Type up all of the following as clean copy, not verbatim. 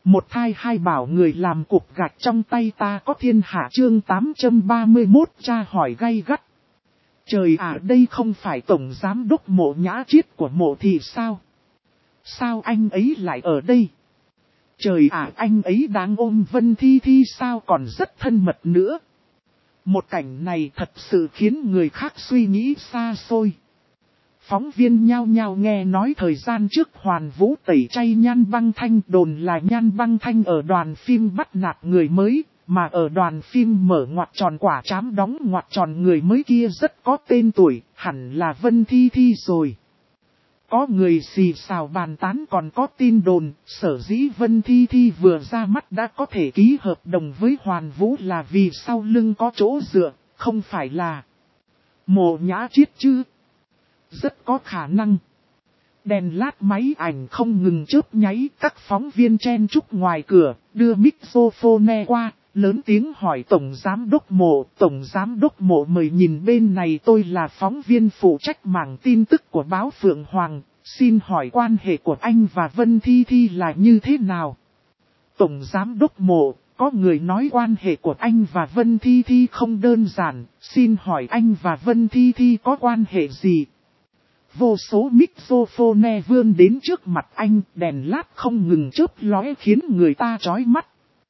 Một thai hai bảo người làm cục gạch trong tay ta có thiên hạ chương 831 tra hỏi gay gắt. Trời ạ, đây không phải tổng giám đốc Mộ Nhã Chiết của Mộ thị sao? Sao anh ấy lại ở đây? Trời ạ, anh ấy đang ôm Vân Thi Thi sao còn rất thân mật nữa. Một cảnh này thật sự khiến người khác suy nghĩ xa xôi. Phóng viên nhao nhao nghe nói thời gian trước Hoàn Vũ tẩy chay Nhan Băng Thanh, đồn là Nhan Băng Thanh ở đoàn phim bắt nạt người mới, mà ở đoàn phim mở ngoặc tròn quả trám đóng ngoặc tròn người mới kia rất có tên tuổi, hẳn là Vân Thi Thi rồi. Có người xì xào bàn tán còn có tin đồn, sở dĩ Vân Thi Thi vừa ra mắt đã có thể ký hợp đồng với Hoàn Vũ là vì sau lưng có chỗ dựa, không phải là Mộ Nhã Chiết chứ. Rất có khả năng. Đèn lát máy ảnh không ngừng chớp nháy, các phóng viên chen chúc ngoài cửa, đưa microphone qua, lớn tiếng hỏi Tổng Giám đốc Mộ. Tổng Giám đốc Mộ mời nhìn bên này, tôi là phóng viên phụ trách mảng tin tức của báo Phượng Hoàng, xin hỏi quan hệ của anh và Vân Thi Thi là như thế nào? Tổng Giám đốc Mộ, có người nói quan hệ của anh và Vân Thi Thi không đơn giản, xin hỏi anh và Vân Thi Thi có quan hệ gì? Vô số microphone vươn đến trước mặt anh, đèn lát không ngừng chớp lóe khiến người ta chói mắt.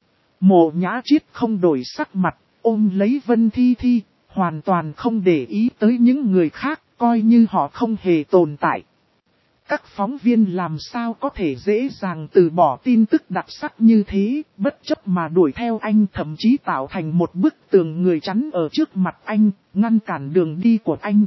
Mộ Nhã Chiết không đổi sắc mặt, ôm lấy Vân Thi Thi, hoàn toàn không để ý tới những người khác, coi như họ không hề tồn tại. Các phóng viên làm sao có thể dễ dàng từ bỏ tin tức đặc sắc như thế, bất chấp mà đuổi theo anh, thậm chí tạo thành một bức tường người chắn ở trước mặt anh, ngăn cản đường đi của anh.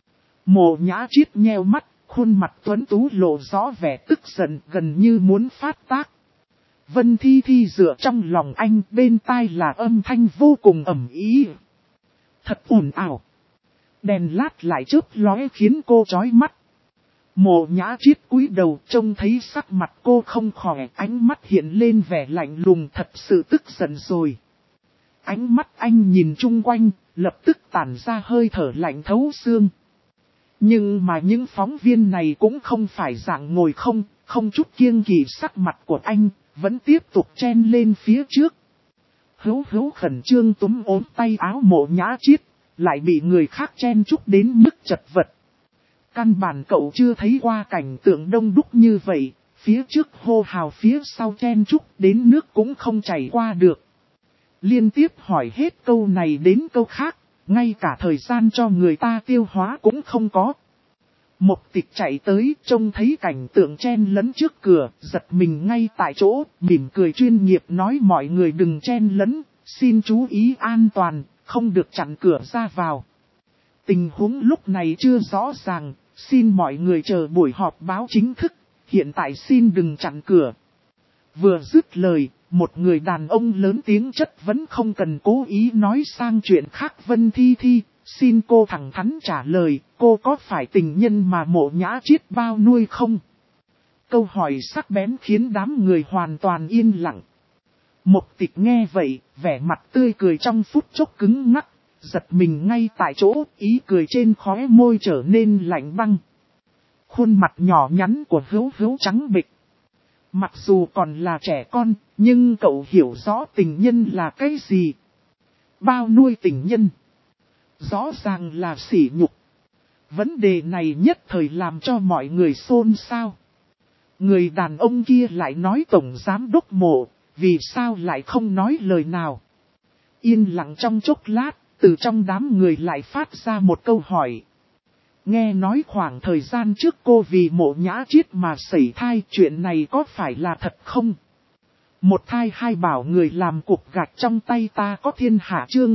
Mộ Nhã Chiết nheo mắt, khuôn mặt tuấn tú lộ rõ vẻ tức giận, gần như muốn phát tác. Vân Thi Thi dựa trong lòng anh, bên tai là âm thanh vô cùng ầm ĩ. Thật ồn ào. Đèn lát lại chớp lóe khiến cô chói mắt. Mộ Nhã Chiết cúi đầu, trông thấy sắc mặt cô không khỏe, ánh mắt hiện lên vẻ lạnh lùng, thật sự tức giận rồi. Ánh mắt anh nhìn chung quanh, lập tức tản ra hơi thở lạnh thấu xương. Nhưng mà những phóng viên này cũng không phải dạng ngồi không chút kiêng kỵ sắc mặt của anh, vẫn tiếp tục chen lên phía trước. Hữu khẩn trương túm ốm tay áo Mộ Nhã Chiết, lại bị người khác chen chúc đến mức chật vật. Căn bản cậu chưa thấy qua cảnh tượng đông đúc như vậy, phía trước hô hào phía sau chen chúc đến nước cũng không chảy qua được. Liên tiếp hỏi hết câu này đến câu khác, ngay cả thời gian cho người ta tiêu hóa cũng không có. Mộc Tịch chạy tới, trông thấy cảnh tượng chen lấn trước cửa, giật mình ngay tại chỗ, mỉm cười chuyên nghiệp nói mọi người đừng chen lấn, xin chú ý an toàn, không được chặn cửa ra vào. Tình huống lúc này chưa rõ ràng, xin mọi người chờ buổi họp báo chính thức, hiện tại xin đừng chặn cửa. Vừa dứt lời, một người đàn ông lớn tiếng chất vấn không cần cố ý nói sang chuyện khác. Vân Thi Thi, xin cô thẳng thắn trả lời, cô có phải tình nhân mà Mộ Nhã Chiết bao nuôi không? Câu hỏi sắc bén khiến đám người hoàn toàn yên lặng. Mộc Tịch nghe vậy, vẻ mặt tươi cười trong phút chốc cứng ngắc, giật mình ngay tại chỗ, ý cười trên khóe môi trở nên lạnh băng. Khuôn mặt nhỏ nhắn của Hữu trắng bệch. Mặc dù còn là trẻ con, nhưng cậu hiểu rõ tình nhân là cái gì. Bao nuôi tình nhân. Rõ ràng là sỉ nhục. Vấn đề này nhất thời làm cho mọi người xôn xao. Người đàn ông kia lại nói Tổng Giám đốc Mộ, vì sao lại không nói lời nào. Yên lặng trong chốc lát, từ trong đám người lại phát ra một câu hỏi. Nghe nói khoảng thời gian trước cô vì Mộ Nhã Chiết mà sẩy thai, chuyện này có phải là thật không? Một thai hai bảo người làm cục gạch trong tay ta có thiên hạ chương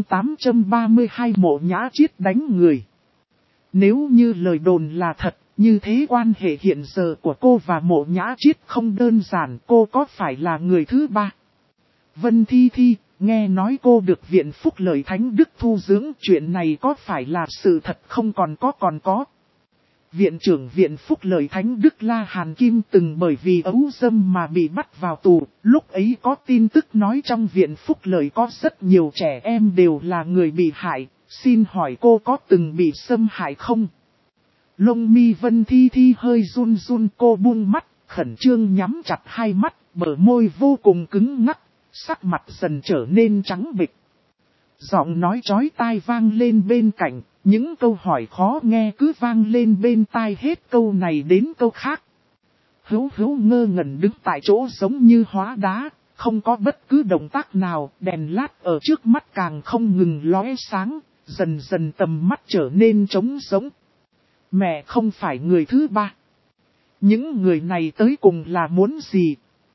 832 Mộ Nhã Chiết đánh người. Nếu như lời đồn là thật, như thế quan hệ hiện giờ của cô và Mộ Nhã Chiết không đơn giản, cô có phải là người thứ ba? Vân Thi Thi, nghe nói cô được Viện Phúc Lợi Thánh Đức thu dưỡng, chuyện này có phải là sự thật không? Còn có. Viện trưởng Viện Phúc Lợi Thánh Đức La Hàn Kim từng bởi vì ấu dâm mà bị bắt vào tù, lúc ấy có tin tức nói trong Viện Phúc Lợi có rất nhiều trẻ em đều là người bị hại, xin hỏi cô có từng bị xâm hại không? Lông mi Vân Thi Thi hơi run, cô buông mắt, khẩn trương nhắm chặt hai mắt, bờ môi vô cùng cứng ngắc, sắc mặt dần trở nên trắng bệch. Giọng nói chói tai vang lên bên cạnh, những câu hỏi khó nghe cứ vang lên bên tai hết câu này đến câu khác. Hữu Hữu ngơ ngẩn đứng tại chỗ giống như hóa đá, không có bất cứ động tác nào, đèn lát ở trước mắt càng không ngừng lóe sáng, dần dần tầm mắt trở nên trống rỗng. Mẹ không phải người thứ ba. Những người này tới cùng là muốn gì?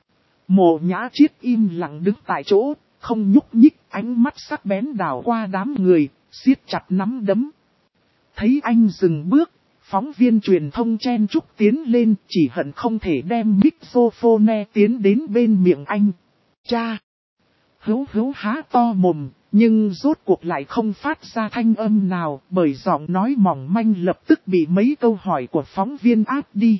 Mộ Nhã Chiết im lặng đứng tại chỗ, không nhúc nhích, ánh mắt sắc bén đảo qua đám người, siết chặt nắm đấm. Thấy anh dừng bước, phóng viên truyền thông chen chúc tiến lên, chỉ hận không thể đem microphone tiến đến bên miệng anh. Cha! Hữu Hữu há to mồm, nhưng rốt cuộc lại không phát ra thanh âm nào, bởi giọng nói mỏng manh lập tức bị mấy câu hỏi của phóng viên áp đi.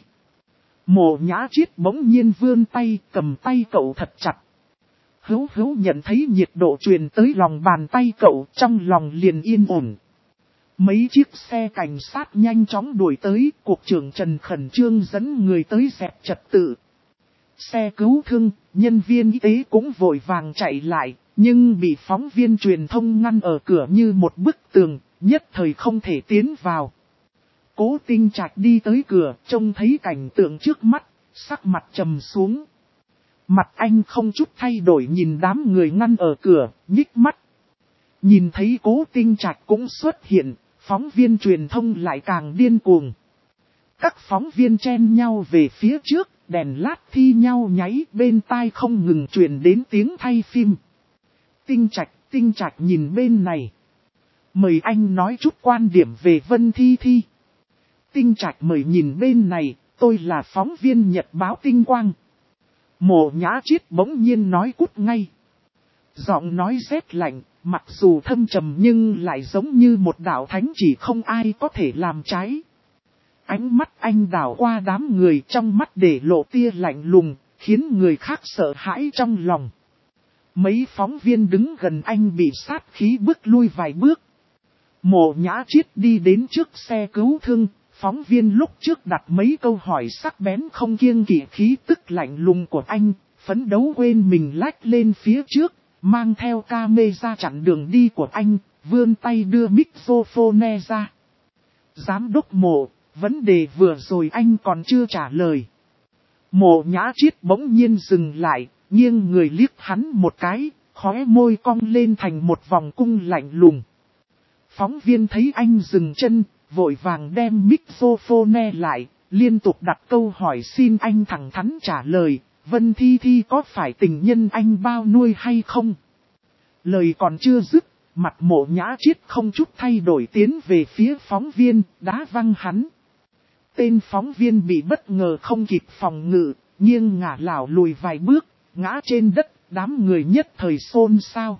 Mộ Nhã Chiết bỗng nhiên vươn tay, cầm tay cậu thật chặt. Hữu Hữu nhận thấy nhiệt độ truyền tới lòng bàn tay cậu, trong lòng liền yên ổn. Mấy chiếc xe cảnh sát nhanh chóng đuổi tới, cục trưởng Trần khẩn trương dẫn người tới dẹp trật tự. Xe cứu thương, nhân viên y tế cũng vội vàng chạy lại, nhưng bị phóng viên truyền thông ngăn ở cửa như một bức tường, nhất thời không thể tiến vào. Cố Tinh Trạch đi tới cửa, trông thấy cảnh tượng trước mắt, sắc mặt trầm xuống. Mặt anh không chút thay đổi nhìn đám người ngăn ở cửa, nhích mắt. Nhìn thấy Cố Tinh Trạch cũng xuất hiện, phóng viên truyền thông lại càng điên cuồng. Các phóng viên chen nhau về phía trước, đèn lát thi nhau nháy, bên tai không ngừng truyền đến tiếng thay phim. Tinh Trạch nhìn bên này. Mời anh nói chút quan điểm về Vân Thi Thi. Tinh Trạch mời nhìn bên này, tôi là phóng viên Nhật báo Tinh Quang. Mộ Nhã Chiết bỗng nhiên nói cút ngay. Giọng nói rét lạnh, mặc dù thâm trầm nhưng lại giống như một đạo thánh chỉ không ai có thể làm trái. Ánh mắt anh đảo qua đám người, trong mắt để lộ tia lạnh lùng, khiến người khác sợ hãi trong lòng. Mấy phóng viên đứng gần anh bị sát khí bước lui vài bước. Mộ Nhã Chiết đi đến trước xe cứu thương, phóng viên lúc trước đặt mấy câu hỏi sắc bén không kiêng kỵ khí tức lạnh lùng của anh, phấn đấu quên mình lách lên phía trước, mang theo camera chặn đường đi của anh, vươn tay đưa microphone ra. Giám đốc Mộ, vấn đề vừa rồi anh còn chưa trả lời. Mộ Nhã Chiết bỗng nhiên dừng lại, nghiêng người liếc hắn một cái, khóe môi cong lên thành một vòng cung lạnh lùng. Phóng viên thấy anh dừng chân, vội vàng đem microphone lại, liên tục đặt câu hỏi xin anh thẳng thắn trả lời, Vân Thi Thi có phải tình nhân anh bao nuôi hay không? Lời còn chưa dứt, mặt Mộ Nhã Chiết không chút thay đổi tiến về phía phóng viên, đá văng hắn. Tên phóng viên bị bất ngờ không kịp phòng ngự, nghiêng ngả lảo lùi vài bước, ngã trên đất, đám người nhất thời xôn xao.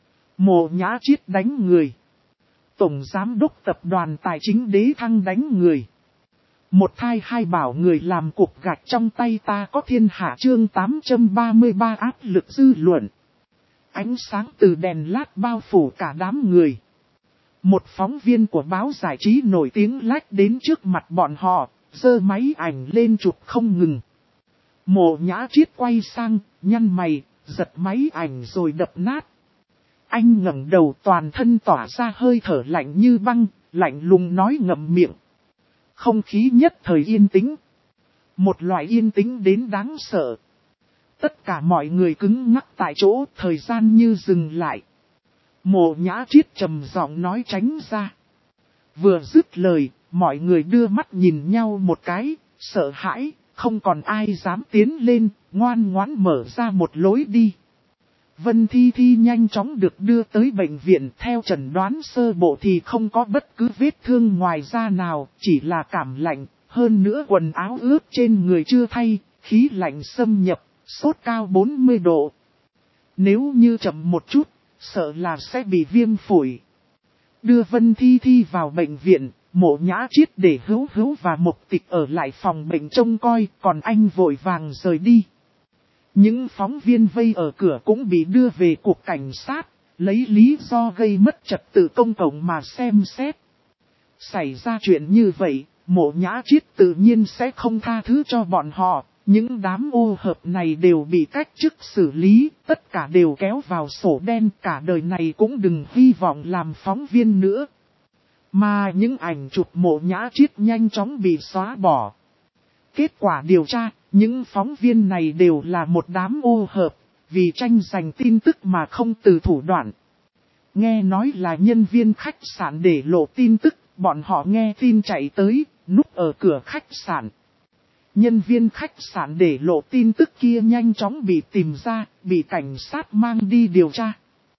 Mộ Nhã Chiết đánh người. Tổng Giám đốc Tập đoàn Tài chính Đế Thăng đánh người. Một thai hai bảo người làm cục gạch trong tay ta có thiên hạ chương 833 áp lực dư luận. Ánh sáng từ đèn lát bao phủ cả đám người. Một phóng viên của báo giải trí nổi tiếng lách đến trước mặt bọn họ, giơ máy ảnh lên chụp không ngừng. Mộ Nhã Chiết quay sang, nhăn mày, giật máy ảnh rồi đập nát. Anh ngẩng đầu toàn thân tỏa ra hơi thở lạnh như băng, lạnh lùng nói ngậm miệng. Không khí nhất thời yên tĩnh. Một loại yên tĩnh đến đáng sợ. Tất cả mọi người cứng ngắc tại chỗ, thời gian như dừng lại. Mộ Nhã Chiết trầm giọng nói tránh ra. Vừa dứt lời, mọi người đưa mắt nhìn nhau một cái, sợ hãi, không còn ai dám tiến lên, ngoan ngoãn mở ra một lối đi. Vân Thi Thi nhanh chóng được đưa tới bệnh viện, theo chẩn đoán sơ bộ thì không có bất cứ vết thương ngoài da nào, chỉ là cảm lạnh, hơn nữa quần áo ướt trên người chưa thay, khí lạnh xâm nhập, sốt cao 40 độ. Nếu như chậm một chút, sợ là sẽ bị viêm phổi. Đưa Vân Thi Thi vào bệnh viện, Mộ Nhã Chiết để Hữu Hữu và Mộc Tịch ở lại phòng bệnh trông coi, còn anh vội vàng rời đi. Những phóng viên vây ở cửa cũng bị đưa về cục cảnh sát, lấy lý do gây mất trật tự công cộng mà xem xét. Xảy ra chuyện như vậy, Mộ Nhã Chiết tự nhiên sẽ không tha thứ cho bọn họ, Những đám ô hợp này đều bị cách chức xử lý, tất cả đều kéo vào sổ đen, cả đời này cũng đừng hy vọng làm phóng viên nữa. Mà những ảnh chụp Mộ Nhã Chiết nhanh chóng bị xóa bỏ. Kết quả điều tra, những phóng viên này đều là một đám ô hợp, vì tranh giành tin tức mà không từ thủ đoạn. Nghe nói là nhân viên khách sạn để lộ tin tức, bọn họ nghe tin chạy tới, núp ở cửa khách sạn. Nhân viên khách sạn để lộ tin tức kia nhanh chóng bị tìm ra, bị cảnh sát mang đi điều tra.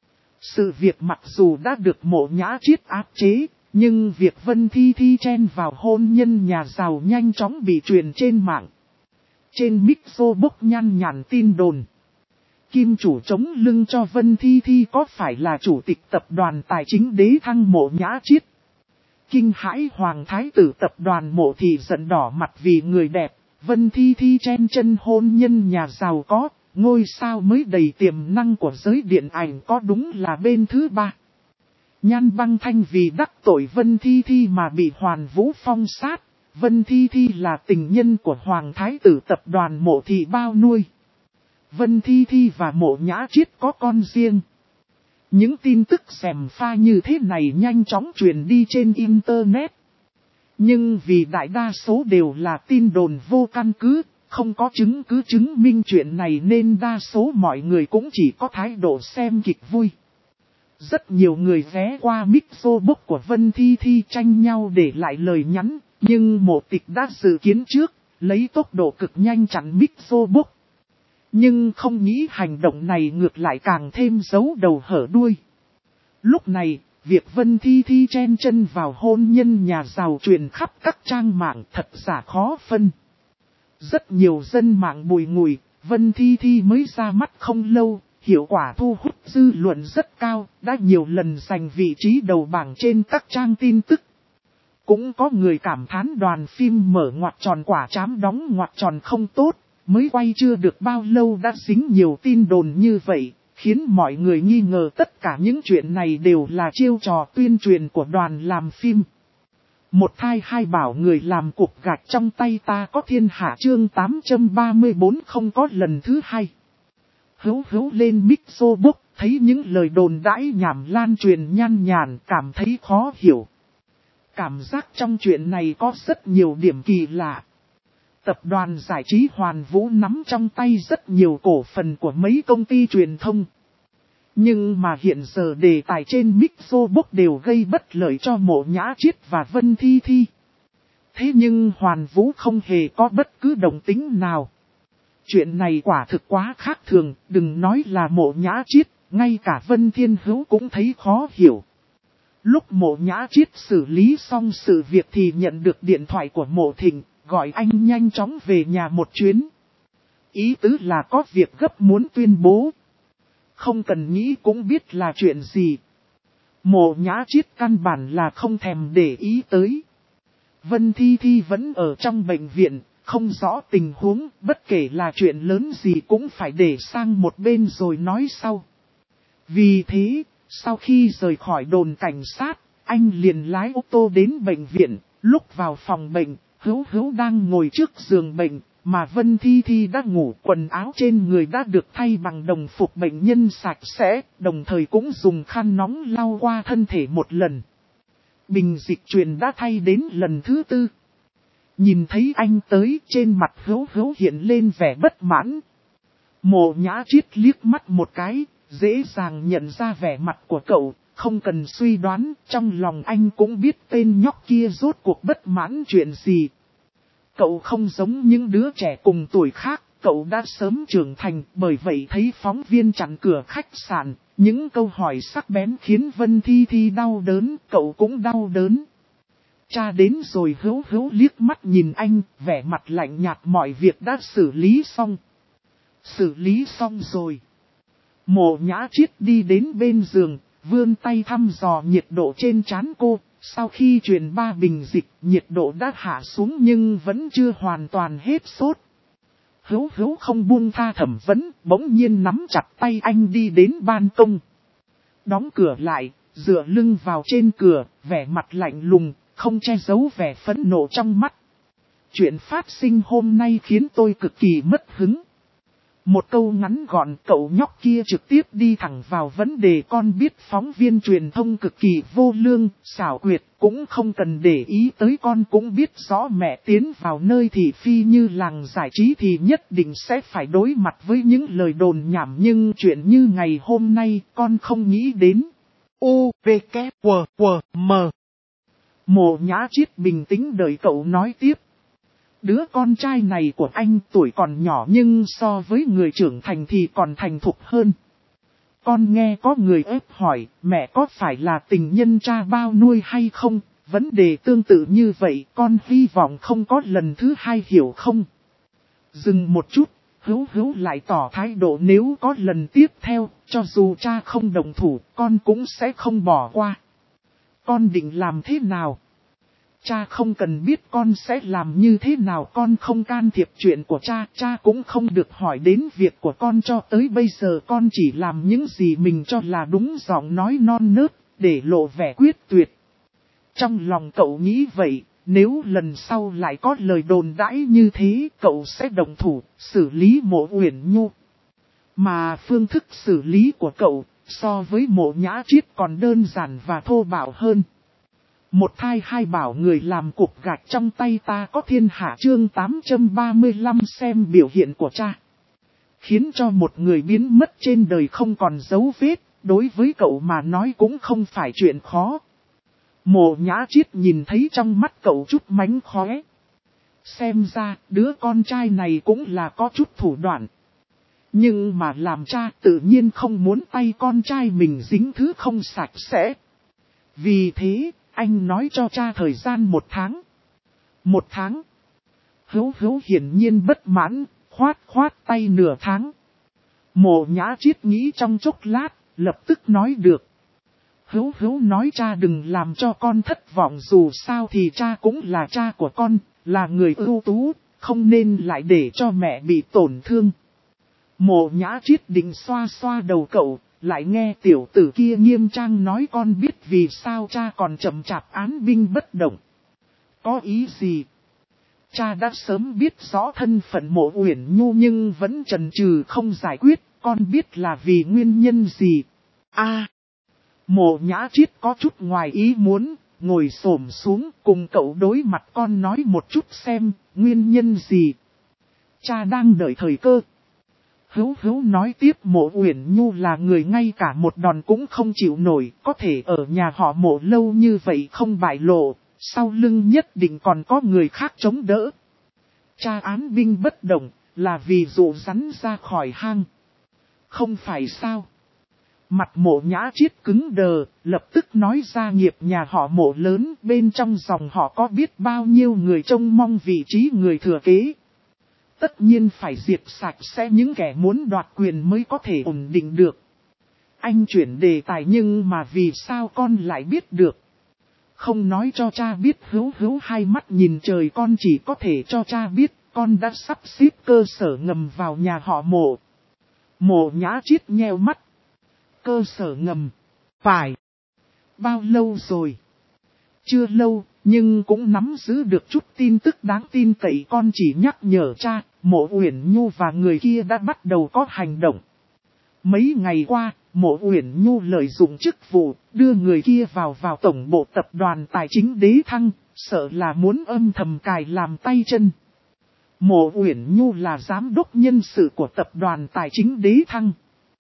Sự việc mặc dù đã được Mộ Nhã Chiết áp chế, nhưng việc Vân Thi Thi chen vào hôn nhân nhà giàu nhanh chóng bị truyền trên mạng. Trên Mixo bốc nhăn nhản tin đồn. Kim chủ chống lưng cho Vân Thi Thi có phải là chủ tịch tập đoàn tài chính Đế Thăng Mộ Nhã Chiết? Kinh hãi hoàng thái tử tập đoàn Mộ thì giận đỏ mặt vì người đẹp, Vân Thi Thi chen chân hôn nhân nhà giàu có, ngôi sao mới đầy tiềm năng của giới điện ảnh có đúng là bên thứ ba. Nhan Băng Thanh vì đắc tội Vân Thi Thi mà bị Hoàn Vũ phong sát, Vân Thi Thi là tình nhân của hoàng thái tử tập đoàn Mộ Thị bao nuôi. Vân Thi Thi và Mộ Nhã Chiết có con riêng. Những tin tức xèm pha như thế này nhanh chóng truyền đi trên Internet. Nhưng vì đại đa số đều là tin đồn vô căn cứ, không có chứng cứ chứng minh chuyện này nên đa số mọi người cũng chỉ có thái độ xem kịch vui. Rất nhiều người ghé qua Mixobook của Vân Thi Thi tranh nhau để lại lời nhắn, nhưng Mộ Tịch đã dự kiến trước, lấy tốc độ cực nhanh chặn Mixobook. Nhưng không nghĩ hành động này ngược lại càng thêm giấu đầu hở đuôi. Lúc này, việc Vân Thi Thi chen chân vào hôn nhân nhà giàu truyền khắp các trang mạng thật giả khó phân. Rất nhiều dân mạng bùi ngùi, Vân Thi Thi mới ra mắt không lâu, hiệu quả thu hút dư luận rất cao, đã nhiều lần giành vị trí đầu bảng trên các trang tin tức. Cũng có người cảm thán đoàn phim mở ngoặc tròn quả trám đóng ngoặc tròn không tốt, mới quay chưa được bao lâu đã dính nhiều tin đồn như vậy, khiến mọi người nghi ngờ tất cả những chuyện này đều là chiêu trò tuyên truyền của đoàn làm phim. Một thai hai bảo người làm cục gạch trong tay ta có thiên hạ chương 834 không có lần thứ hai. Hữu lên Mixobook, thấy những lời đồn đãi nhảm lan truyền nhan nhản cảm thấy khó hiểu. Cảm giác trong chuyện này có rất nhiều điểm kỳ lạ. Tập đoàn giải trí Hoàn Vũ nắm trong tay rất nhiều cổ phần của mấy công ty truyền thông. Nhưng mà hiện giờ đề tài trên Mixobook đều gây bất lợi cho Mộ Nhã Chiết và Vân Thi Thi. Thế nhưng Hoàn Vũ không hề có bất cứ động tĩnh nào. Chuyện này quả thực quá khác thường, đừng nói là Mộ Nhã Chiết, ngay cả Vân Thiên Hữu cũng thấy khó hiểu. Lúc Mộ Nhã Chiết xử lý xong sự việc thì nhận được điện thoại của Mộ Thịnh, gọi anh nhanh chóng về nhà một chuyến. Ý tứ là có việc gấp muốn tuyên bố. Không cần nghĩ cũng biết là chuyện gì. Mộ Nhã Chiết căn bản là không thèm để ý tới. Vân Thi Thi vẫn ở trong bệnh viện, không rõ tình huống, bất kể là chuyện lớn gì cũng phải để sang một bên rồi nói sau. Vì thế, sau khi rời khỏi đồn cảnh sát, anh liền lái ô tô đến bệnh viện, lúc vào phòng bệnh, Hữu đang ngồi trước giường bệnh, mà Vân Thi Thi đã ngủ, quần áo trên người đã được thay bằng đồng phục bệnh nhân sạch sẽ, đồng thời cũng dùng khăn nóng lau qua thân thể một lần. Bình dịch truyền đã thay đến lần thứ 4. Nhìn thấy anh tới, trên mặt Hữu hiện lên vẻ bất mãn. Mộ Nhã Chiết liếc mắt một cái, dễ dàng nhận ra vẻ mặt của cậu, không cần suy đoán, trong lòng anh cũng biết tên nhóc kia rốt cuộc bất mãn chuyện gì. Cậu không giống những đứa trẻ cùng tuổi khác, cậu đã sớm trưởng thành, bởi vậy thấy phóng viên chặn cửa khách sạn, những câu hỏi sắc bén khiến Vân Thi Thi đau đớn, cậu cũng đau đớn. Cha đến rồi. Hữu liếc mắt nhìn anh, vẻ mặt lạnh nhạt, mọi việc đã xử lý xong. Xử lý xong rồi. Mộ Nhã Chiết đi đến bên giường, vươn tay thăm dò nhiệt độ trên trán cô. Sau khi truyền 3 bình dịch, nhiệt độ đã hạ xuống nhưng vẫn chưa hoàn toàn hết sốt. Hữu không buông tha thẩm vấn, bỗng nhiên nắm chặt tay anh đi đến ban công. Đóng cửa lại, dựa lưng vào trên cửa, vẻ mặt lạnh lùng, không che giấu vẻ phẫn nộ trong mắt. chuyện phát sinh hôm nay khiến tôi cực kỳ mất hứng. Một câu ngắn gọn, cậu nhóc kia trực tiếp đi thẳng vào vấn đề. Con biết phóng viên truyền thông cực kỳ vô lương, xảo quyệt, cũng không cần để ý tới. Con cũng biết rõ mẹ tiến vào nơi thị phi như làng giải trí thì nhất định sẽ phải đối mặt với những lời đồn nhảm. Nhưng chuyện như ngày hôm nay con không nghĩ đến. U, V, K, W, W, M. Mộ Nhã Chiết bình tĩnh đợi cậu nói tiếp. Đứa con trai này của anh tuổi còn nhỏ nhưng so với người trưởng thành thì còn thành thục hơn. Con nghe có người ép hỏi mẹ có phải là tình nhân cha bao nuôi hay không? Vấn đề tương tự như vậy con hy vọng không có lần thứ hai, hiểu không? Dừng một chút, Hữu lại tỏ thái độ nếu có lần tiếp theo, cho dù cha không đồng thủ, con cũng sẽ không bỏ qua. Con định làm thế nào? Cha không cần biết con sẽ làm như thế nào, con không can thiệp chuyện của cha, cha cũng không được hỏi đến việc của con. Cho tới bây giờ con chỉ làm những gì mình cho là đúng. Giọng nói non nớt, để lộ vẻ quyết tuyệt. Trong lòng cậu nghĩ vậy, nếu lần sau lại có lời đồn đãi như thế, cậu sẽ đồng thủ, xử lý Mộ Uyển Nhu. Mà phương thức xử lý của cậu, so với Mộ Nhã Chiết còn đơn giản và thô bạo hơn. Một thai hai bảo người làm cục gạch trong tay ta có thiên hạ. Chương 835 xem biểu hiện của cha. Khiến cho một người biến mất trên đời không còn dấu vết, đối với cậu mà nói cũng không phải chuyện khó. Mộ Nhã Chiết nhìn thấy trong mắt cậu chút mánh khóe. Xem ra đứa con trai này cũng là có chút thủ đoạn. Nhưng mà làm cha tự nhiên không muốn tay con trai mình dính thứ không sạch sẽ. Vì thế, anh nói cho cha thời gian 1 tháng. 1 tháng. Hữu hiển nhiên bất mãn, khoát tay nửa tháng. Mộ Nhã Chiết nghĩ trong chốc lát, lập tức nói được. Hữu nói cha đừng làm cho con thất vọng, dù sao thì cha cũng là cha của con, là người ưu tú, không nên lại để cho mẹ bị tổn thương. Mộ Nhã Chiết định xoa đầu cậu, lại nghe tiểu tử kia nghiêm trang nói con biết vì sao cha còn chậm chạp án binh bất động. Có ý gì? Cha đã sớm biết rõ thân phận Mộ Uyển Nhu nhưng vẫn chần chừ không giải quyết, con biết là vì nguyên nhân gì? Mộ Nhã Chiết có chút ngoài ý muốn, ngồi xổm xuống cùng cậu đối mặt. Con nói một chút xem, nguyên nhân gì? Cha đang đợi thời cơ. Hữu nói tiếp. Mộ Uyển Nhu là người ngay cả một đòn cũng không chịu nổi, có thể ở nhà họ Mộ lâu như vậy không bại lộ, sau lưng nhất định còn có người khác chống đỡ. Cha án binh bất động, là vì dụ rắn ra khỏi hang. Không phải sao? Mặt Mộ Nhã Chiết cứng đờ, lập tức nói ra nghiệp nhà họ Mộ lớn, bên trong dòng họ có biết bao nhiêu người trông mong vị trí người thừa kế. Tất nhiên phải diệt sạch sẽ những kẻ muốn đoạt quyền mới có thể ổn định được. Anh chuyển đề tài nhưng mà vì sao con lại biết được? Không nói cho cha biết. Hữu hai mắt nhìn trời. Con chỉ có thể cho cha biết, con đã sắp xếp cơ sở ngầm vào nhà họ Mộ. Mộ Nhã Chiết nheo mắt. Cơ sở ngầm? Phải. Bao lâu rồi? Chưa lâu, nhưng cũng nắm giữ được chút tin tức đáng tin cậy. Con chỉ nhắc nhở cha, Mộ Uyển Nhu và người kia đã bắt đầu có hành động. Mấy ngày qua, Mộ Uyển Nhu lợi dụng chức vụ, đưa người kia vào tổng bộ tập đoàn tài chính Đế Thăng, sợ là muốn âm thầm cài làm tay chân. Mộ Uyển Nhu là giám đốc nhân sự của tập đoàn tài chính Đế Thăng.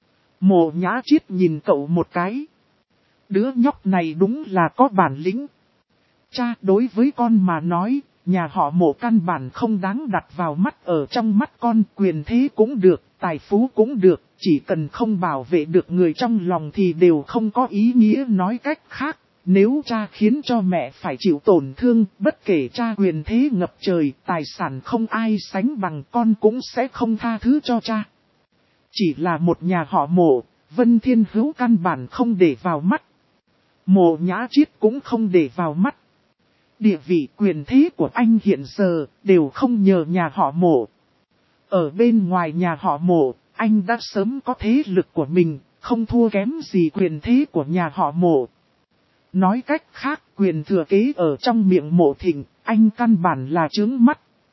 Mộ Nhã Chiết nhìn cậu một cái. Đứa nhóc này đúng là có bản lĩnh. Cha, đối với con mà nói, nhà họ Mộ căn bản không đáng đặt vào mắt. Ở trong mắt con, quyền thế cũng được, tài phú cũng được, chỉ cần không bảo vệ được người trong lòng thì đều không có ý nghĩa. Nói cách khác, nếu cha khiến cho mẹ phải chịu tổn thương, bất kể cha quyền thế ngập trời, tài sản không ai sánh bằng, con cũng sẽ không tha thứ cho cha. Chỉ là một nhà họ Mộ, Vân Thiên Hữu căn bản không để vào mắt. Mộ Nhã Chiết cũng không để vào mắt. Địa vị quyền thế của anh hiện giờ đều không nhờ nhà họ Mộ. Ở bên ngoài nhà họ Mộ, anh đã sớm có thế lực của mình, không thua kém gì quyền thế của nhà họ Mộ. Nói cách khác, quyền thừa kế ở trong miệng Mộ Thịnh, anh căn bản là chướng mắt.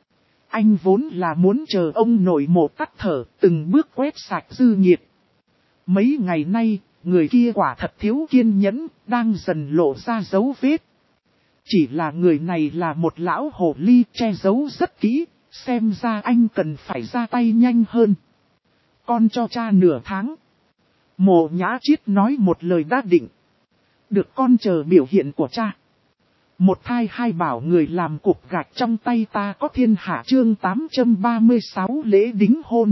Anh vốn là muốn chờ ông nội Mộ tắt thở, từng bước quét sạch dư nhiệt. Mấy ngày nay, người kia quả thật thiếu kiên nhẫn, đang dần lộ ra dấu vết. Chỉ là người này là một lão hồ ly che giấu rất kỹ, xem ra anh cần phải ra tay nhanh hơn. Con cho cha nửa tháng. Mộ Nhã Chiết nói một lời đã định. Được, con chờ biểu hiện của cha. Một thai hai bảo người làm cục gạch trong tay ta có thiên hạ chương 836 lễ đính hôn.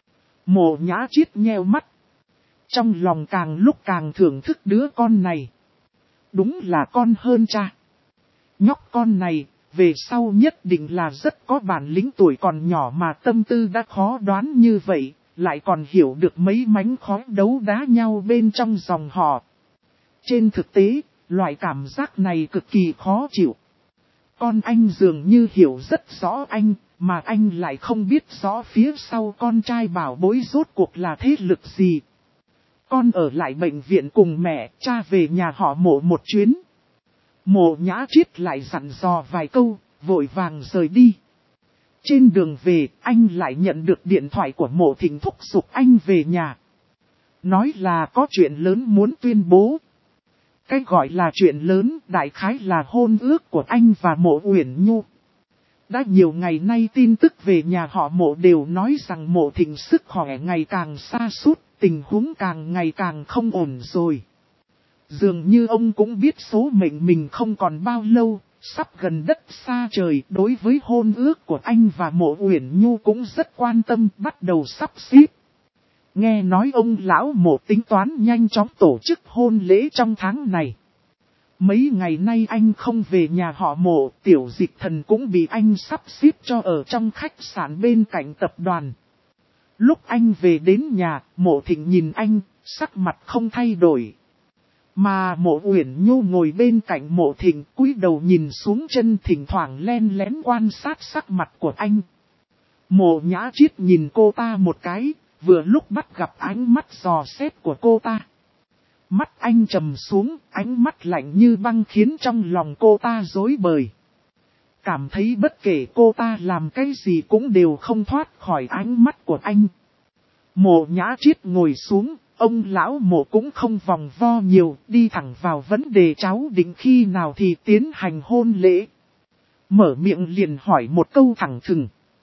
Mộ Nhã Chiết nheo mắt. Trong lòng càng lúc càng thưởng thức đứa con này. Đúng là con hơn cha. Nhóc con này, về sau nhất định là rất có bản lĩnh, tuổi còn nhỏ mà tâm tư đã khó đoán như vậy, lại còn hiểu được mấy mánh khóe đấu đá nhau bên trong dòng họ. Trên thực tế, loại cảm giác này cực kỳ khó chịu. Con anh dường như hiểu rất rõ anh, mà anh lại không biết rõ phía sau con trai bảo bối rốt cuộc là thế lực gì. Con ở lại bệnh viện cùng mẹ, cha về nhà họ Mộ một chuyến. Mộ Nhã Chiết lại dặn dò vài câu, vội vàng rời đi. Trên đường về, anh lại nhận được điện thoại của Mộ Thịnh thúc giục anh về nhà. Nói là có chuyện lớn muốn tuyên bố. Cái gọi là chuyện lớn, đại khái là hôn ước của anh và Mộ Uyển Nhu. Đã nhiều ngày nay tin tức về nhà họ Mộ đều nói rằng Mộ Thịnh sức khỏe ngày càng sa sút, tình huống càng ngày càng không ổn rồi. Dường như ông cũng biết số mệnh mình không còn bao lâu, sắp gần đất xa trời. Đối với hôn ước của anh và Mộ Uyển Nhu cũng rất quan tâm, bắt đầu sắp xếp. Nghe nói ông lão Mộ tính toán nhanh chóng tổ chức hôn lễ trong tháng này. Mấy ngày nay anh không về nhà họ Mộ, Tiểu Dịch Thần cũng bị anh sắp xếp cho ở trong khách sạn bên cạnh tập đoàn. Lúc anh về đến nhà, Mộ Thịnh nhìn anh, sắc mặt không thay đổi. Mà Mộ Uyển Nhu ngồi bên cạnh Mộ Thịnh, cúi đầu nhìn xuống chân, thỉnh thoảng len lén quan sát sắc mặt của anh. Mộ Nhã Chiết nhìn cô ta một cái, vừa lúc bắt gặp ánh mắt dò xét của cô ta. Mắt anh trầm xuống, ánh mắt lạnh như băng khiến trong lòng cô ta rối bời. Cảm thấy bất kể cô ta làm cái gì cũng đều không thoát khỏi ánh mắt của anh. Mộ Nhã Chiết ngồi xuống, ông lão Mộ cũng không vòng vo nhiều, đi thẳng vào vấn đề cháu định khi nào thì tiến hành hôn lễ. Mở miệng liền hỏi một câu thẳng thừng.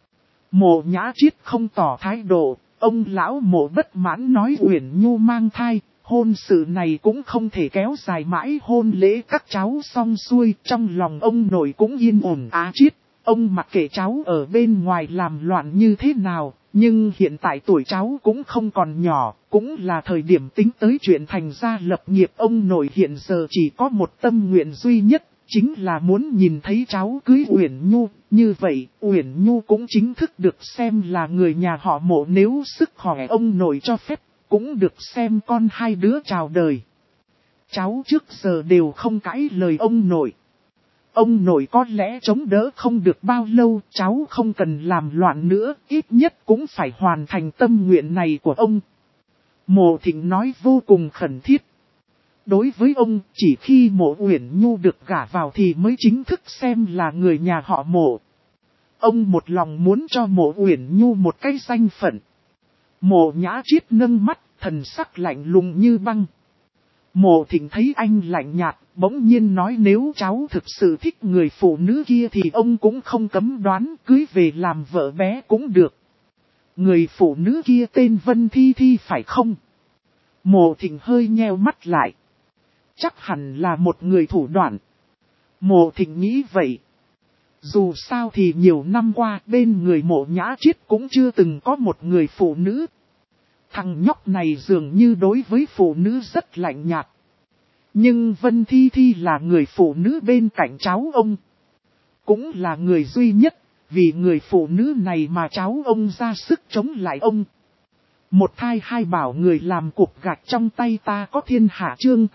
Mộ Nhã Chiết không tỏ thái độ, ông lão Mộ bất mãn nói Uyển Nhu mang thai, hôn sự này cũng không thể kéo dài mãi, hôn lễ các cháu xong xuôi, trong lòng ông nội cũng yên ổn á Chiết. Ông mặc kệ cháu ở bên ngoài làm loạn như thế nào, nhưng hiện tại tuổi cháu cũng không còn nhỏ, cũng là thời điểm tính tới chuyện thành gia lập nghiệp. Ông nội hiện giờ chỉ có một tâm nguyện duy nhất, chính là muốn nhìn thấy cháu cưới Uyển Nhu. Như vậy, Uyển Nhu cũng chính thức được xem là người nhà họ Mộ, nếu sức khỏe ông nội cho phép, cũng được xem con hai đứa chào đời. Cháu trước giờ đều không cãi lời ông nội. Ông nội có lẽ chống đỡ không được bao lâu, cháu không cần làm loạn nữa, ít nhất cũng phải hoàn thành tâm nguyện này của ông. Mộ Thịnh nói vô cùng khẩn thiết. Đối với ông, chỉ khi Mộ Uyển Nhu được gả vào thì mới chính thức xem là người nhà họ Mộ. Ông một lòng muốn cho Mộ Uyển Nhu một cái danh phận. Mộ Nhã Chiết nâng mắt, thần sắc lạnh lùng như băng. Mộ Thịnh thấy anh lạnh nhạt, bỗng nhiên nói nếu cháu thực sự thích người phụ nữ kia thì ông cũng không cấm đoán, cưới về làm vợ bé cũng được. Người phụ nữ kia tên Vân Thi Thi phải không? Mộ Thịnh hơi nheo mắt lại. Chắc hẳn là một người thủ đoạn. Mộ Thịnh nghĩ vậy. Dù sao thì nhiều năm qua bên người Mộ Nhã Chiết cũng chưa từng có một người phụ nữ. Thằng nhóc này dường như đối với phụ nữ rất lạnh nhạt. Nhưng Vân Thi Thi là người phụ nữ bên cạnh cháu ông. Cũng là người duy nhất, vì người phụ nữ này mà cháu ông ra sức chống lại ông. Một thai hai bảo người làm cục gạch trong tay ta có thiên hạ chương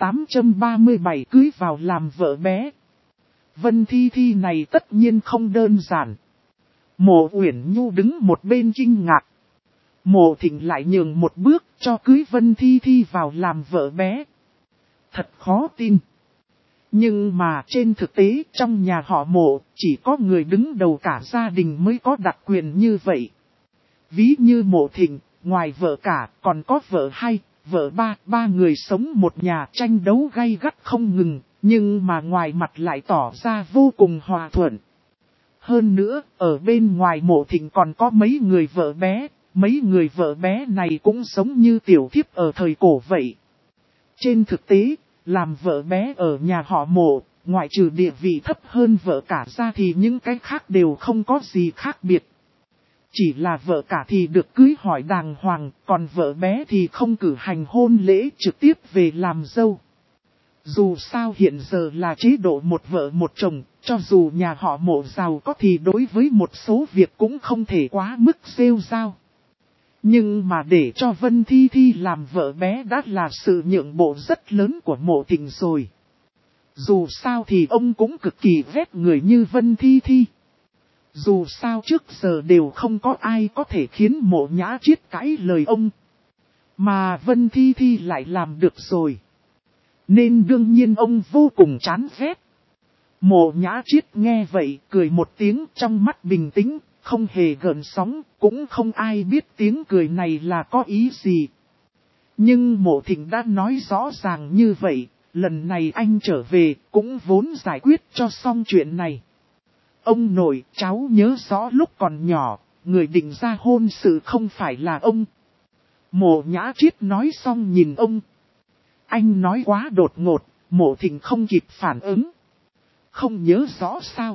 837 cưới vào làm vợ bé. Vân Thi Thi này tất nhiên không đơn giản. Mộ Uyển Nhu đứng một bên kinh ngạc. Mộ Thịnh lại nhường một bước cho cưới Vân Thi Thi vào làm vợ bé. Thật khó tin. Nhưng mà trên thực tế trong nhà họ Mộ chỉ có người đứng đầu cả gia đình mới có đặc quyền như vậy. Ví như Mộ Thịnh, ngoài vợ cả còn có vợ hai, vợ ba, ba người sống một nhà tranh đấu gay gắt không ngừng, nhưng mà ngoài mặt lại tỏ ra vô cùng hòa thuận. Hơn nữa, ở bên ngoài Mộ Thịnh còn có mấy người vợ bé, mấy người vợ bé này cũng giống như tiểu thiếp ở thời cổ vậy. Trên thực tế, làm vợ bé ở nhà họ Mộ, ngoại trừ địa vị thấp hơn vợ cả ra thì những cái khác đều không có gì khác biệt. Chỉ là vợ cả thì được cưới hỏi đàng hoàng, còn vợ bé thì không cử hành hôn lễ trực tiếp về làm dâu. Dù sao hiện giờ là chế độ một vợ một chồng, cho dù nhà họ Mộ giàu có thì đối với một số việc cũng không thể quá mức rêu rao. Nhưng mà để cho Vân Thi Thi làm vợ bé đã là sự nhượng bộ rất lớn của Mộ Thịnh rồi. Dù sao thì ông cũng cực kỳ ghét người như Vân Thi Thi. Dù sao trước giờ đều không có ai có thể khiến Mộ Nhã Triết cãi lời ông. Mà Vân Thi Thi lại làm được rồi. Nên đương nhiên ông vô cùng chán ghét. Mộ Nhã Triết nghe vậy cười một tiếng, trong mắt bình tĩnh, không hề gợn sóng, cũng không ai biết tiếng cười này là có ý gì. Nhưng Mộ Thịnh đã nói rõ ràng như vậy, lần này anh trở về cũng vốn giải quyết cho xong chuyện này. Ông nội, cháu nhớ rõ lúc còn nhỏ, người định ra hôn sự không phải là ông. Mộ Nhã Triết nói xong nhìn ông. Anh nói quá đột ngột, Mộ Thịnh không kịp phản ứng. Không nhớ rõ sao?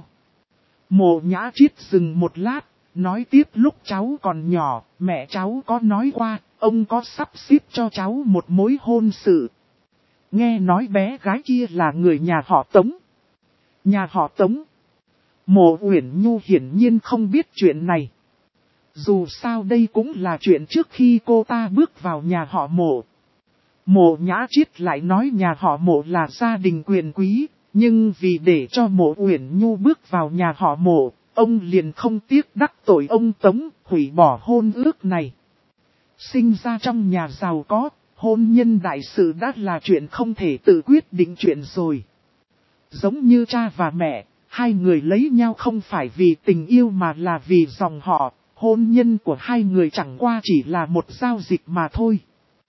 Mộ Nhã Triết dừng một lát, nói tiếp lúc cháu còn nhỏ, mẹ cháu có nói qua, ông có sắp xếp cho cháu một mối hôn sự. Nghe nói bé gái kia là người nhà họ Tống. Nhà họ Tống. Mộ Uyển Nhu hiển nhiên không biết chuyện này. Dù sao đây cũng là chuyện trước khi cô ta bước vào nhà họ Mộ. Mộ Nhã Triết lại nói nhà họ Mộ là gia đình quyền quý, nhưng vì để cho Mộ Uyển Nhu bước vào nhà họ Mộ, ông liền không tiếc đắc tội ông Tống, hủy bỏ hôn ước này. Sinh ra trong nhà giàu có, hôn nhân đại sự đã là chuyện không thể tự quyết định chuyện rồi. Giống như cha và mẹ, hai người lấy nhau không phải vì tình yêu mà là vì dòng họ, hôn nhân của hai người chẳng qua chỉ là một giao dịch mà thôi.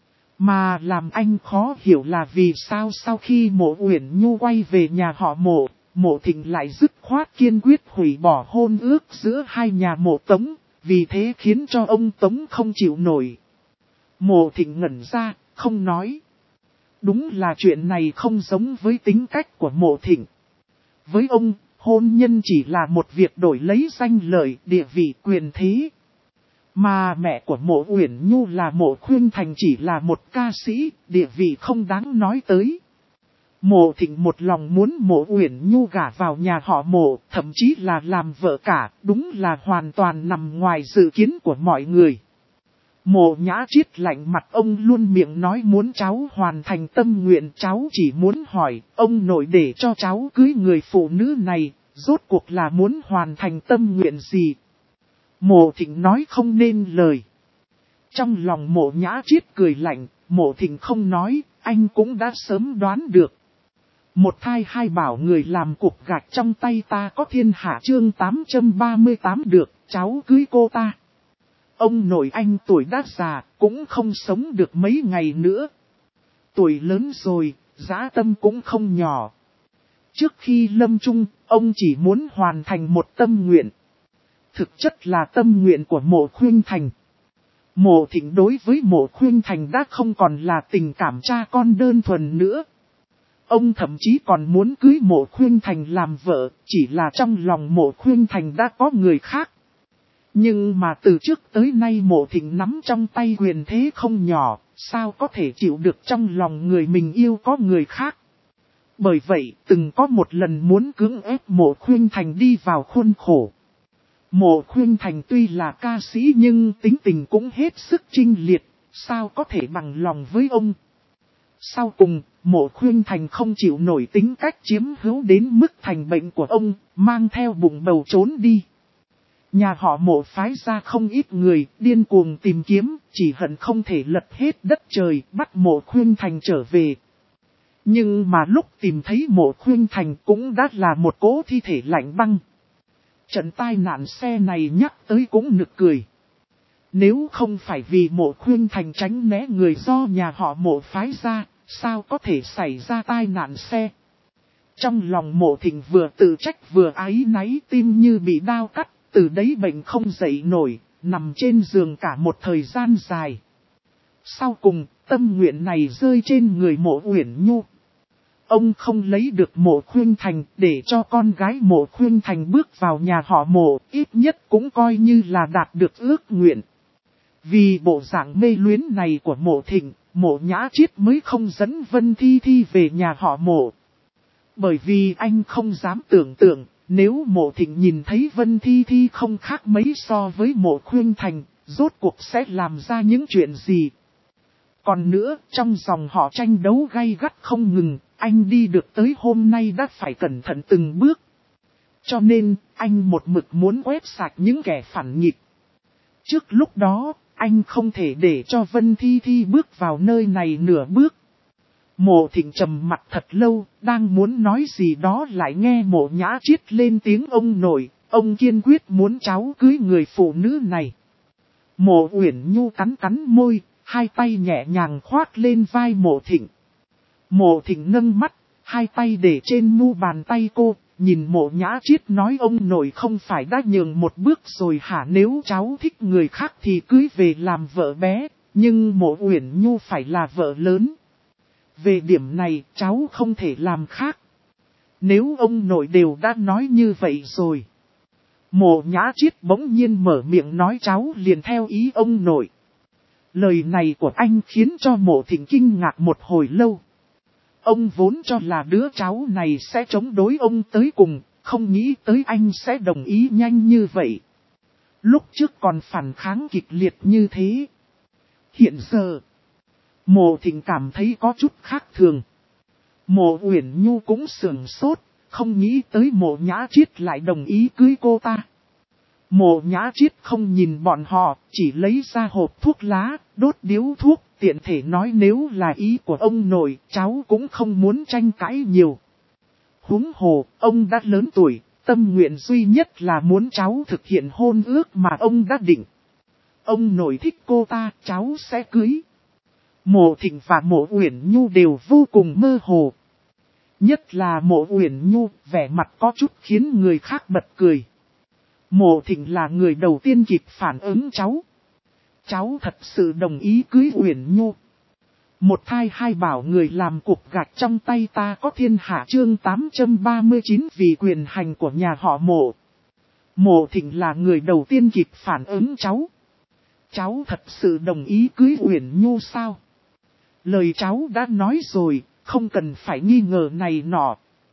Mà làm anh khó hiểu là vì sao sau khi Mộ Uyển Nhu quay về nhà họ Mộ, Mộ Thịnh lại dứt khoát kiên quyết hủy bỏ hôn ước giữa hai nhà Mộ Tống, vì thế khiến cho ông Tống không chịu nổi. Mộ Thịnh ngẩn ra, không nói. Đúng là chuyện này không giống với tính cách của Mộ Thịnh. Với ông, hôn nhân chỉ là một việc đổi lấy danh lợi, địa vị, quyền thế. Mà mẹ của Mộ Uyển Nhu là Mộ Khuyên Thành chỉ là một ca sĩ, địa vị không đáng nói tới. Mộ Thịnh một lòng muốn Mộ Uyển Nhu gả vào nhà họ Mộ, thậm chí là làm vợ cả, đúng là hoàn toàn nằm ngoài dự kiến của mọi người. Mộ Nhã Triết lạnh mặt ông luôn miệng nói muốn cháu hoàn thành tâm nguyện, cháu chỉ muốn hỏi, ông nội để cho cháu cưới người phụ nữ này, rốt cuộc là muốn hoàn thành tâm nguyện gì? Mộ Thịnh nói không nên lời. Trong lòng Mộ Nhã Triết cười lạnh, Mộ Thịnh không nói, anh cũng đã sớm đoán được. Một thai hai bảo người làm cục gạch trong tay ta có thiên hạ chương 838 được, cháu cưới cô ta. Ông nội anh tuổi đã già, cũng không sống được mấy ngày nữa. Tuổi lớn rồi, dã tâm cũng không nhỏ. Trước khi lâm chung, ông chỉ muốn hoàn thành một tâm nguyện. Thực chất là tâm nguyện của Mộ Khuyên Thành. Mộ Thịnh đối với Mộ Khuyên Thành đã không còn là tình cảm cha con đơn thuần nữa. Ông thậm chí còn muốn cưới Mộ Khuyên Thành làm vợ, chỉ là trong lòng Mộ Khuyên Thành đã có người khác. Nhưng mà từ trước tới nay Mộ Thịnh nắm trong tay quyền thế không nhỏ, sao có thể chịu được trong lòng người mình yêu có người khác. Bởi vậy, từng có một lần muốn cưỡng ép Mộ Khuyên Thành đi vào khuôn khổ. Mộ Khuyên Thành tuy là ca sĩ nhưng tính tình cũng hết sức chinh liệt, sao có thể bằng lòng với ông. Sau cùng, Mộ Khuyên Thành không chịu nổi tính cách chiếm hữu đến mức thành bệnh của ông, mang theo bụng bầu trốn đi. Nhà họ Mộ phái ra không ít người, điên cuồng tìm kiếm, chỉ hận không thể lật hết đất trời, bắt Mộ Khuyên Thành trở về. Nhưng mà lúc tìm thấy Mộ Khuynh Thành cũng đã là một cỗ thi thể lạnh băng. Trận tai nạn xe này nhắc tới cũng nực cười. Nếu không phải vì Mộ Khuynh Thành tránh né người do nhà họ Mộ phái ra, sao có thể xảy ra tai nạn xe? Trong lòng Mộ Thịnh vừa tự trách vừa áy náy, tim như bị đao cắt, từ đấy bệnh không dậy nổi, nằm trên giường cả một thời gian dài. Sau cùng, tâm nguyện này rơi trên người Mộ Uyển Nhu. Ông không lấy được Mộ Khuynh Thành để cho con gái Mộ Khuynh Thành bước vào nhà họ Mộ, ít nhất cũng coi như là đạt được ước nguyện. Vì bộ dạng mê luyến này của Mộ Thịnh, Mộ Nhã Chiết mới không dẫn Vân Thi Thi về nhà họ Mộ. Bởi vì anh không dám tưởng tượng, nếu Mộ Thịnh nhìn thấy Vân Thi Thi không khác mấy so với Mộ Khuynh Thành, rốt cuộc sẽ làm ra những chuyện gì. Còn nữa, trong dòng họ tranh đấu gay gắt không ngừng, anh đi được tới hôm nay đã phải cẩn thận từng bước. Cho nên, anh một mực muốn quét sạch những kẻ phản nghịch. Trước lúc đó, anh không thể để cho Vân Thi Thi bước vào nơi này nửa bước. Mộ Thịnh trầm mặt thật lâu, đang muốn nói gì đó lại nghe Mộ Nhã Chiết lên tiếng ông nội, ông kiên quyết muốn cháu cưới người phụ nữ này. Mộ Uyển Nhu cắn cắn môi, hai tay nhẹ nhàng khoác lên vai Mộ Thịnh. Mộ Thịnh nâng mắt, hai tay để trên mu bàn tay cô, nhìn Mộ Nhã Chiết nói ông nội không phải đã nhường một bước rồi hả, nếu cháu thích người khác thì cưới về làm vợ bé, nhưng Mộ Uyển Nhu phải là vợ lớn. Về điểm này cháu không thể làm khác. Nếu ông nội đều đã nói như vậy rồi. Mộ Nhã Chiết bỗng nhiên mở miệng nói cháu liền theo ý ông nội. Lời này của anh khiến cho Mộ Thịnh kinh ngạc một hồi lâu. Ông vốn cho là đứa cháu này sẽ chống đối ông tới cùng, không nghĩ tới anh sẽ đồng ý nhanh như vậy. Lúc trước còn phản kháng kịch liệt như thế. Hiện giờ, Mộ Thịnh cảm thấy có chút khác thường. Mộ Uyển Nhu cũng sửng sốt, không nghĩ tới Mộ Nhã Chiết lại đồng ý cưới cô ta. Mộ Nhã Chiết không nhìn bọn họ, chỉ lấy ra hộp thuốc lá, đốt điếu thuốc, tiện thể nói nếu là ý của ông nội, cháu cũng không muốn tranh cãi nhiều. Huống hồ, ông đã lớn tuổi, tâm nguyện duy nhất là muốn cháu thực hiện hôn ước mà ông đã định. Ông nội thích cô ta, cháu sẽ cưới. Mộ Thịnh và Mộ Uyển Nhu đều vô cùng mơ hồ. Nhất là Mộ Uyển Nhu, vẻ mặt có chút khiến người khác bật cười. Mộ Thịnh là người đầu tiên kịp phản ứng cháu. Cháu thật sự đồng ý cưới Uyển Nhu. Một thai hai bảo người làm cục gạch trong tay ta có thiên hạ chương 839 vì quyền hành của nhà họ Mộ. Mộ Thịnh là người đầu tiên kịp phản ứng cháu. Cháu thật sự đồng ý cưới Uyển Nhu sao? Lời cháu đã nói rồi, không cần phải nghi ngờ này nọ.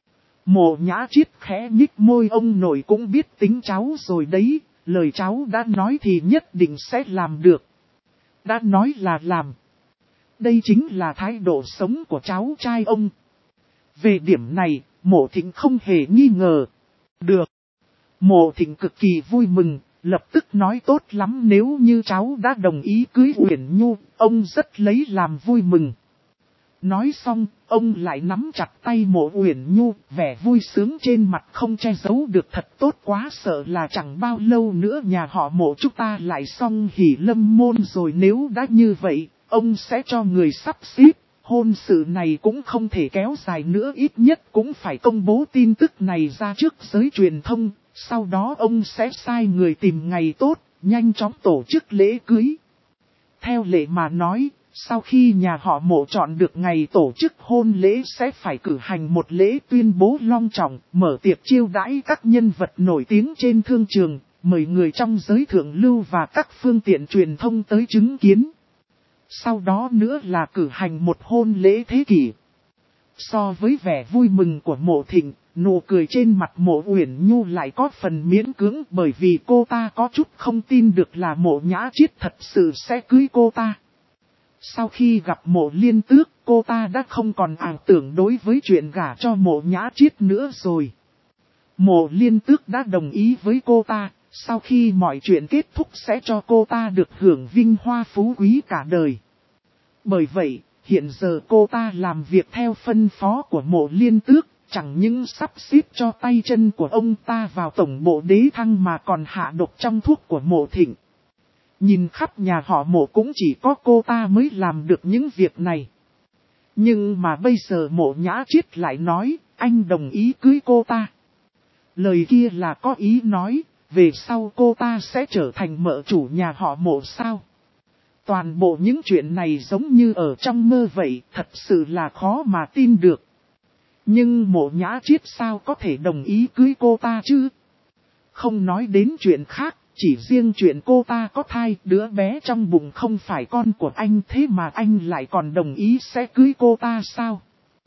Mộ Nhã Chiết khẽ nhích môi ông nội cũng biết tính cháu rồi đấy, lời cháu đã nói thì nhất định sẽ làm được. Đã nói là làm. Đây chính là thái độ sống của cháu trai ông. Về điểm này, Mộ Thịnh không hề nghi ngờ. Được. Mộ Thịnh cực kỳ vui mừng, lập tức nói tốt lắm nếu như cháu đã đồng ý cưới Uyển Nhu, ông rất lấy làm vui mừng. Nói xong, ông lại nắm chặt tay Mộ Uyển Nhu, vẻ vui sướng trên mặt không che giấu được thật tốt quá, sợ là chẳng bao lâu nữa nhà họ Mộ chúng ta lại xong hỷ lâm môn rồi. Nếu đã như vậy, ông sẽ cho người sắp xếp, hôn sự này cũng không thể kéo dài nữa, ít nhất cũng phải công bố tin tức này ra trước giới truyền thông, sau đó ông sẽ sai người tìm ngày tốt, nhanh chóng tổ chức lễ cưới. Theo lệ mà nói, sau khi nhà họ Mộ chọn được ngày tổ chức hôn lễ sẽ phải cử hành một lễ tuyên bố long trọng, mở tiệc chiêu đãi các nhân vật nổi tiếng trên thương trường, mời người trong giới thượng lưu và các phương tiện truyền thông tới chứng kiến. Sau đó nữa là cử hành một hôn lễ thế kỷ. So với vẻ vui mừng của Mộ Thịnh, nụ cười trên mặt Mộ Uyển Nhu lại có phần miễn cưỡng, bởi vì cô ta có chút không tin được là Mộ Nhã Chiết thật sự sẽ cưới cô ta. Sau khi gặp Mộ Liên Tước, cô ta đã không còn ảo tưởng đối với chuyện gả cho Mộ Nhã Chiết nữa rồi. Mộ Liên Tước đã đồng ý với cô ta, sau khi mọi chuyện kết thúc sẽ cho cô ta được hưởng vinh hoa phú quý cả đời. Bởi vậy, Hiện giờ cô ta làm việc theo phân phó của Mộ Liên Tước, chẳng những sắp xếp cho tay chân của ông ta vào tổng bộ đế thăng mà còn hạ độc trong thuốc của Mộ Thịnh. Nhìn khắp nhà họ Mộ cũng chỉ có cô ta mới làm được những việc này. Nhưng mà bây giờ Mộ Nhã Chiết lại nói, anh đồng ý cưới cô ta. Lời kia là có ý nói, về sau cô ta sẽ trở thành mợ chủ nhà họ Mộ sao? Toàn bộ những chuyện này giống như ở trong mơ vậy, thật sự là khó mà tin được. Nhưng Mộ Nhã Chiết sao có thể đồng ý cưới cô ta chứ? Không nói đến chuyện khác, chỉ riêng chuyện cô ta có thai, đứa bé trong bụng không phải con của anh, thế mà anh lại còn đồng ý sẽ cưới cô ta sao?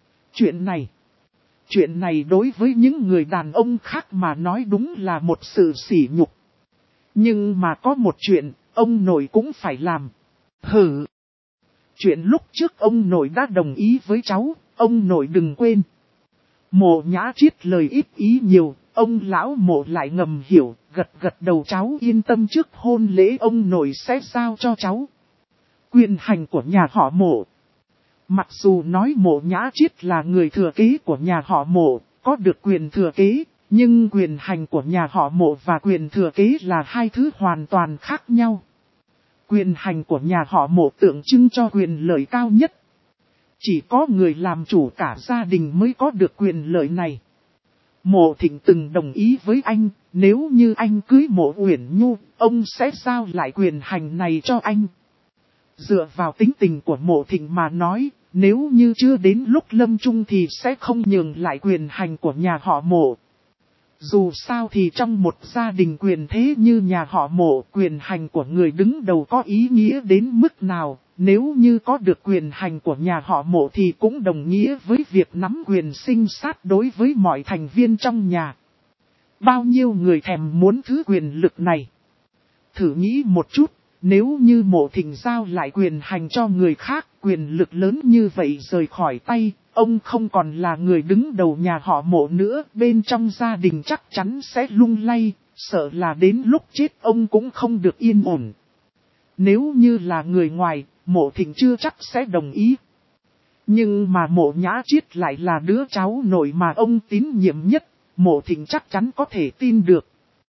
Chuyện này đối với những người đàn ông khác mà nói đúng là một sự sỉ nhục. Nhưng mà có một chuyện, ông nội cũng phải làm. Hử! Chuyện lúc trước ông nội đã đồng ý với cháu, ông nội đừng quên. Mộ Nhã Chiết lời ít ý nhiều, ông lão Mộ lại ngầm hiểu, gật gật đầu, cháu yên tâm, trước hôn lễ ông nội sẽ giao cho cháu quyền hành của nhà họ Mộ. Mặc dù nói Mộ Nhã Chiết là người thừa kế của nhà họ Mộ, có được quyền thừa kế, nhưng quyền hành của nhà họ Mộ và quyền thừa kế là hai thứ hoàn toàn khác nhau. Quyền hành của nhà họ Mộ tượng trưng cho quyền lợi cao nhất. Chỉ có người làm chủ cả gia đình mới có được quyền lợi này. Mộ Thịnh từng đồng ý với anh, nếu như anh cưới Mộ Uyển Nhu, ông sẽ giao lại quyền hành này cho anh. Dựa vào tính tình của Mộ Thịnh mà nói, nếu như chưa đến lúc lâm chung thì sẽ không nhường lại quyền hành của nhà họ Mộ. Dù sao thì trong một gia đình quyền thế như nhà họ Mộ, quyền hành của người đứng đầu có ý nghĩa đến mức nào, nếu như có được quyền hành của nhà họ Mộ thì cũng đồng nghĩa với việc nắm quyền sinh sát đối với mọi thành viên trong nhà. Bao nhiêu người thèm muốn thứ quyền lực này. Thử nghĩ một chút, nếu như Mộ Thịnh giao lại quyền hành cho người khác, quyền lực lớn như vậy rời khỏi tay, ông không còn là người đứng đầu nhà họ Mộ nữa, bên trong gia đình chắc chắn sẽ lung lay, sợ là đến lúc chết ông cũng không được yên ổn. Nếu như là người ngoài, Mộ Thịnh chưa chắc sẽ đồng ý. Nhưng mà Mộ Nhã Chiết lại là đứa cháu nội mà ông tín nhiệm nhất, Mộ Thịnh chắc chắn có thể tin được.